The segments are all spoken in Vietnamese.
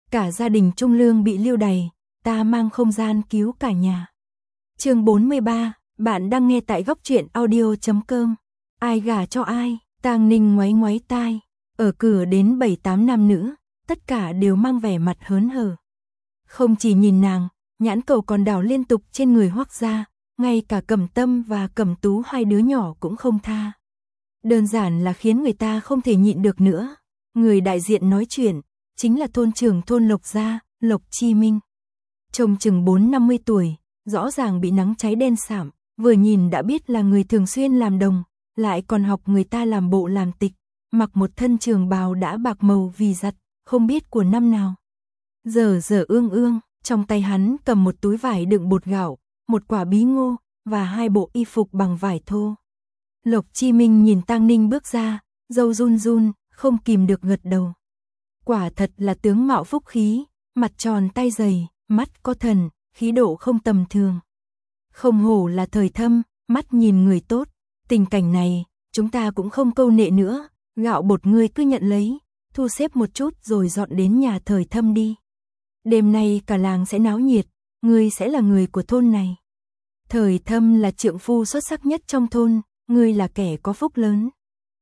Cả gia đình Trung Lương bị lưu đày, ta mang không gian cứu cả nhà. Chương 43, bạn đang nghe tại goctruyện.audio.com. Ai gả cho ai? Tang Ninh ngoáy ngoáy tai, ở cửa đến 7-8 nam nữ, tất cả đều mang vẻ mặt hớn hở. Không chỉ nhìn nàng, nhãn cầu còn đảo liên tục trên người Hoắc gia, ngay cả Cẩm Tâm và Cẩm Tú hai đứa nhỏ cũng không tha. Đơn giản là khiến người ta không thể nhịn được nữa. Người đại diện nói chuyện chính là thôn trưởng thôn Lộc gia, Lộc Chi Minh. Trông chừng 4-50 tuổi, rõ ràng bị nắng cháy đen sạm, vừa nhìn đã biết là người thường xuyên làm đồng, lại còn học người ta làm bộ làm tịch, mặc một thân trường bào đã bạc màu vì giặt, không biết của năm nào. Giờ ương ương, trong tay hắn cầm một túi vải đựng bột gạo, một quả bí ngô và 2 bộ y phục bằng vải thô. Lộc Chi Minh nhìn Tang Ninh bước ra, râu run run, không kìm được gật đầu. Quả thật là tướng mạo phúc khí, mặt tròn tay dày, mắt có thần, khí độ không tầm thường. Không hổ là Thời Thâm, mắt nhìn người tốt. Tình cảnh này, chúng ta cũng không câu nệ nữa, gạo bột ngươi cứ nhận lấy, thu xếp một chút rồi dọn đến nhà Thời Thâm đi. Đêm nay cả làng sẽ náo nhiệt, ngươi sẽ là người của thôn này. Thời Thâm là trượng phu xuất sắc nhất trong thôn, ngươi là kẻ có phúc lớn.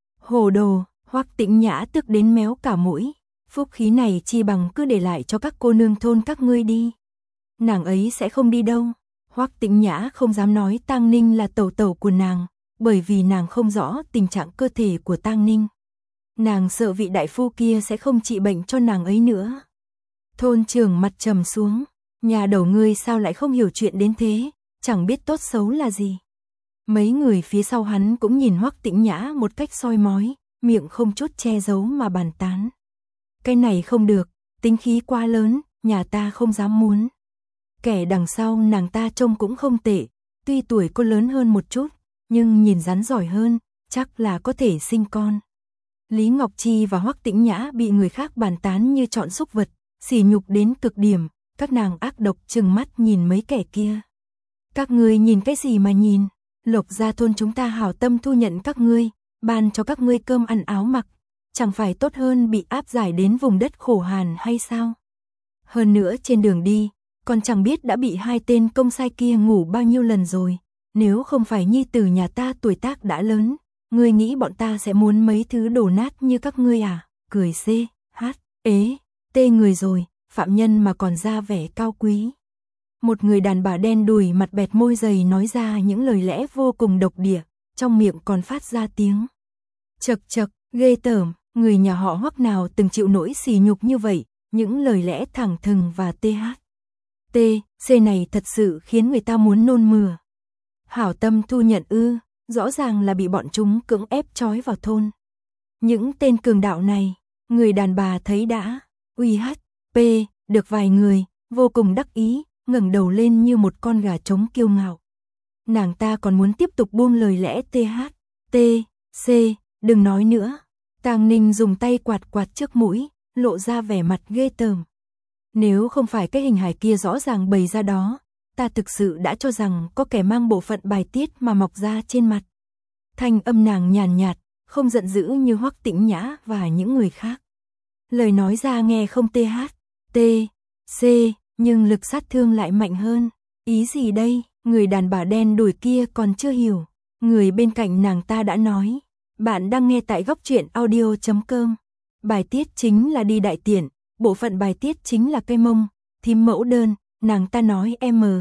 Hồ đồ, Hoắc Tĩnh Nhã tức đến méo cả mũi, phúc khí này chi bằng cứ để lại cho các cô nương thôn các ngươi đi. Nàng ấy sẽ không đi đâu. Hoắc Tĩnh Nhã không dám nói Tang Ninh là tẩu tẩu của nàng, bởi vì nàng không rõ tình trạng cơ thể của Tang Ninh. Nàng sợ vị đại phu kia sẽ không trị bệnh cho nàng ấy nữa. Thôn trưởng mặt trầm xuống, nhà đầu ngươi sao lại không hiểu chuyện đến thế, chẳng biết tốt xấu là gì. Mấy người phía sau hắn cũng nhìn Hoắc Tĩnh Nhã một cách soi mói, miệng không chút che giấu mà bàn tán. Cái này không được, tính khí quá lớn, nhà ta không dám muốn. Kẻ đằng sau nàng ta trông cũng không tệ, tuy tuổi cô lớn hơn một chút, nhưng nhìn rắn giỏi hơn, chắc là có thể sinh con. Lý Ngọc Chi và Hoắc Tĩnh Nhã bị người khác bàn tán như chọn súc vật, sỉ nhục đến cực điểm, các nàng ác độc trừng mắt nhìn mấy kẻ kia. Các ngươi nhìn cái gì mà nhìn, Lộc gia thôn chúng ta hảo tâm thu nhận các ngươi, ban cho các ngươi cơm ăn áo mặc, chẳng phải tốt hơn bị áp giải đến vùng đất khổ hàn hay sao? Hơn nữa trên đường đi, còn chẳng biết đã bị 2 tên công sai kia ngủ bao nhiêu lần rồi, nếu không phải nhi tử nhà ta tuổi tác đã lớn, ngươi nghĩ bọn ta sẽ muốn mấy thứ đổ nát như các ngươi à? Cười tê người rồi, phạm nhân mà còn ra vẻ cao quý. Một người đàn bà đen đùi mặt bẹt môi dày nói ra những lời lẽ vô cùng độc địa, trong miệng còn phát ra tiếng chậc chậc, ghê tởm, người nhà họ Hoắc nào từng chịu nỗi sỉ nhục như vậy, những lời lẽ thẳng thừng và THC này thật sự khiến người ta muốn nôn mửa. Hảo tâm thu nhận ư, rõ ràng là bị bọn chúng cưỡng ép trói vào thôn. Những tên cường đạo này, người đàn bà thấy đã được vài người, vô cùng đắc ý, ngẩng đầu lên như một con gà trống kiêu ngạo. Nàng ta còn muốn tiếp tục buông lời lẽ THC, đừng nói nữa. Tang Ninh dùng tay quạt quạt trước mũi, lộ ra vẻ mặt ghê tởm. Nếu không phải cái hình hài kia rõ ràng bày ra đó, ta thực sự đã cho rằng có kẻ mang bộ phận bài tiết mà mọc ra trên mặt. Thanh âm nàng nhàn nhạt, không giận dữ như Hoắc Tĩnh Nhã và những người khác. Lời nói ra nghe không THC, nhưng lực sát thương lại mạnh hơn. Ý gì đây? Người đàn bà đen đùi kia còn chưa hiểu. Người bên cạnh nàng ta đã nói. Bạn đang nghe tại goctruyện.audio.com. Bài tiết chính là đi đại tiện, bộ phận bài tiết chính là cái mông, thím mẫu đơn, nàng ta nói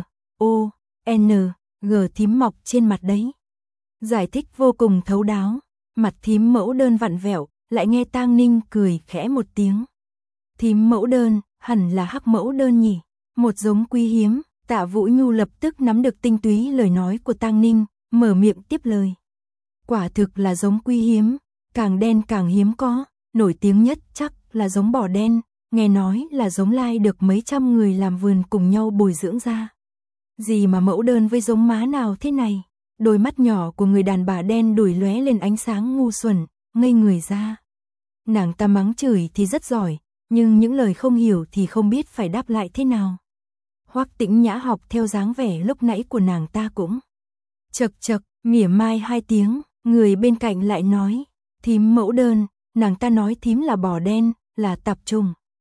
M-O-N-G thím mọc trên mặt đấy. Giải thích vô cùng thấu đáo, mặt thím mẫu đơn vặn vẹo, lại nghe Tang Ninh cười khẽ một tiếng. Thím mẫu đơn, hẳn là Hắc mẫu đơn nhỉ, một giống quý hiếm. Tạ Vũ Nhu lập tức nắm được tinh túy lời nói của Tang Ninh, mở miệng tiếp lời. Quả thực là giống quý hiếm, càng đen càng hiếm có, nổi tiếng nhất chắc là giống bò đen, nghe nói là giống lai được mấy trăm người làm vườn cùng nhau bồi dưỡng ra. Gì mà mẫu đơn với giống má nào thế này? Đôi mắt nhỏ của người đàn bà đen đùi lóe lên ánh sáng ngu xuẩn, ngây người ra. Nàng ta mắng chửi thì rất giỏi, nhưng những lời không hiểu thì không biết phải đáp lại thế nào. Hoắc Tĩnh Nhã học theo dáng vẻ lúc nãy của nàng ta cũng chậc, mỉa mai 2 tiếng, người bên cạnh lại nói, thím mẫu đơn, nàng ta nói thím là bò đen, là tạp trùng.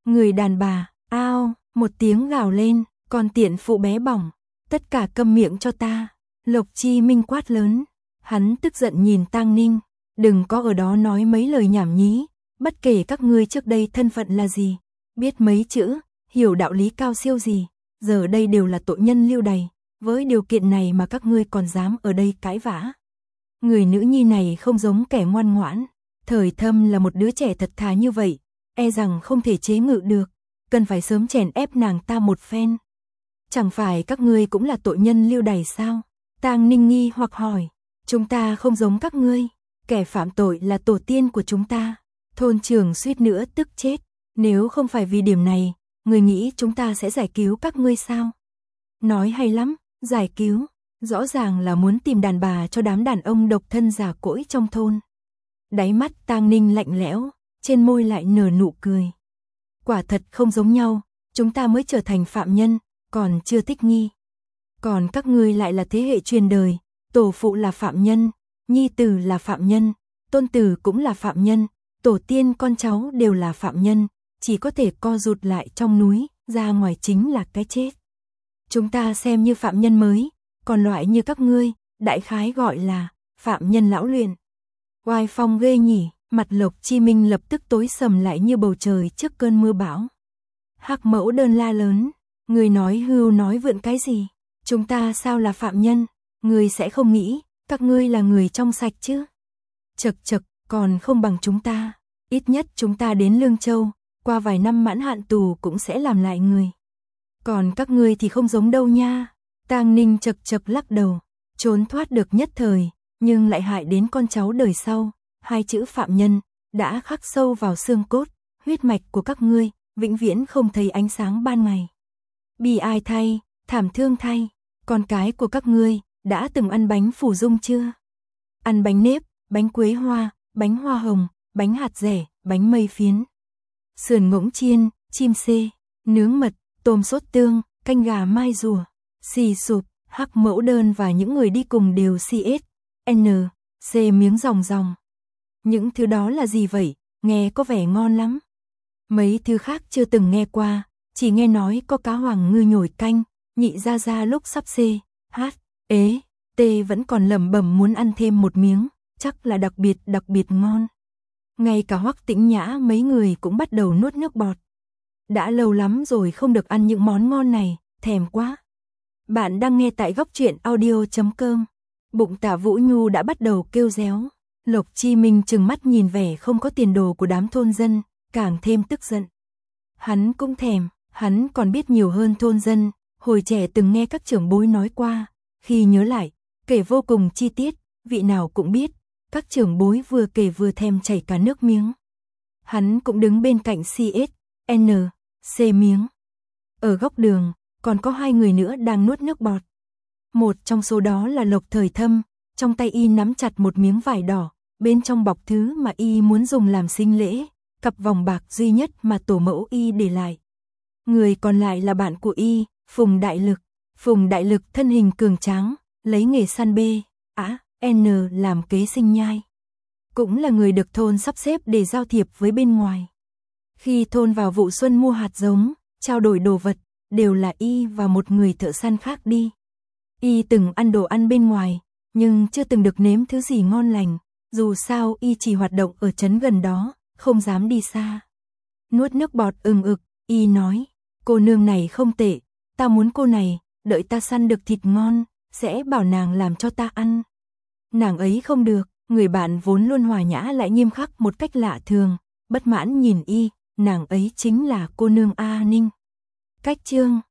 Người đàn bà, ao, một tiếng gào lên, còn tiện phụ bé bỏng, tất cả câm miệng cho ta. Lộc Chi Minh quát lớn, hắn tức giận nhìn Tang Ninh, đừng có ở đó nói mấy lời nhảm nhí, bất kể các ngươi trước đây thân phận là gì, biết mấy chữ, hiểu đạo lý cao siêu gì, giờ đây đều là tội nhân lưu đày, với điều kiện này mà các ngươi còn dám ở đây cãi vã. Người nữ nhi này không giống kẻ ngoan ngoãn, Thời Thâm là một đứa trẻ thật thà như vậy, e rằng không thể chế ngự được, cần phải sớm chèn ép nàng ta một phen. Chẳng phải các ngươi cũng là tội nhân lưu đày sao? Tang Ninh nghi hoặc hỏi, chúng ta không giống các ngươi, kẻ phạm tội là tổ tiên của chúng ta. Thôn trưởng suýt nữa tức chết, nếu không phải vì điểm này, người nghĩ chúng ta sẽ giải cứu các ngươi sao? Nói hay lắm, giải cứu, rõ ràng là muốn tìm đàn bà cho đám đàn ông độc thân già cỗi trong thôn. Đáy mắt Tang Ninh lạnh lẽo, trên môi lại nở nụ cười. Quả thật không giống nhau, chúng ta mới trở thành phạm nhân, còn chưa thích nghi. Còn các ngươi lại là thế hệ truyền đời, tổ phụ là phạm nhân, nhi tử là phạm nhân, tôn tử cũng là phạm nhân, tổ tiên con cháu đều là phạm nhân, chỉ có thể co rụt lại trong núi, ra ngoài chính là cái chết. Chúng ta xem như phạm nhân mới, còn loại như các ngươi, đại khái gọi là phạm nhân lão luyện. Oai phong ghê nhỉ, mặt Lộc Chi Minh lập tức tối sầm lại như bầu trời trước cơn mưa bão. Hắc Mẫu Đơn la lớn, người nói hưu nói vượn cái gì? Chúng ta sao là phạm nhân? Người sẽ không nghĩ, các ngươi là người trong sạch chứ? Chật chật, còn không bằng chúng ta. Ít nhất chúng ta đến Lương Châu, qua vài năm mãn hạn tù cũng sẽ làm lại người. Còn các ngươi thì không giống đâu nha. Tang Ninh chật chật lắc đầu, trốn thoát được nhất thời, nhưng lại hại đến con cháu đời sau. Hai chữ phạm nhân đã khắc sâu vào xương cốt, huyết mạch của các ngươi vĩnh viễn không thấy ánh sáng ban ngày. Bi ai thay, thảm thương thay, con cái của các ngươi đã từng ăn bánh phủ dung chưa? Ăn bánh nếp, bánh quế hoa, bánh hoa hồng, bánh hạt dẻ, bánh mây phiến, sườn ngỗng chiên, chim xê, nướng mật, tôm sốt tương, canh gà mai rùa, xì sụp. Hắc Mẫu Đơn và những người đi cùng đều C miếng ròng ròng. Những thứ đó là gì vậy? Nghe có vẻ ngon lắm. Mấy thứ khác chưa từng nghe qua, chỉ nghe nói có cá hoàng ngư nhồi canh, Nhị gia gia lúc sắp vẫn còn lẩm bẩm muốn ăn thêm một miếng, chắc là đặc biệt ngon. Ngay cả Hoắc Tĩnh Nhã mấy người cũng bắt đầu nuốt nước bọt. Đã lâu lắm rồi không được ăn những món ngon này, thèm quá. Bạn đang nghe tại Góc Truyện Audio.com. Bụng Tạ Vũ Nhu đã bắt đầu kêu réo. Lộc Chi Minh trừng mắt nhìn vẻ không có tiền đồ của đám thôn dân, càng thêm tức giận. Hắn cũng thèm, hắn còn biết nhiều hơn thôn dân, hồi trẻ từng nghe các trưởng bối nói qua, khi nhớ lại, kể vô cùng chi tiết, vị nào cũng biết, các trưởng bối vừa kể vừa thèm chảy cả nước miếng. Hắn cũng đứng bên cạnh C miếng. Ở góc đường, còn có hai người nữa đang nuốt nước bọt. Một trong số đó là Lộc Thời Thâm, trong tay y nắm chặt một miếng vải đỏ, bên trong bọc thứ mà y muốn dùng làm sinh lễ, cặp vòng bạc duy nhất mà tổ mẫu y để lại. Người còn lại là bạn của y, Phùng Đại Lực. Phùng Đại Lực thân hình cường tráng, lấy nghề săn làm kế sinh nhai. Cũng là người được thôn sắp xếp để giao thiệp với bên ngoài. Khi thôn vào vụ xuân mua hạt giống, trao đổi đồ vật, đều là y và một người thợ săn khác đi. Y từng ăn đồ ăn bên ngoài, nhưng chưa từng được nếm thứ gì ngon lành, dù sao y chỉ hoạt động ở trấn gần đó, không dám đi xa. Nuốt nước bọt ừng ực, y nói, cô nương này không tệ, ta muốn cô này, đợi ta săn được thịt ngon, sẽ bảo nàng làm cho ta ăn. Nàng ấy không được, người bạn vốn luôn hòa nhã lại nghiêm khắc một cách lạ thường, bất mãn nhìn y, nàng ấy chính là cô nương A Ninh. Cách chương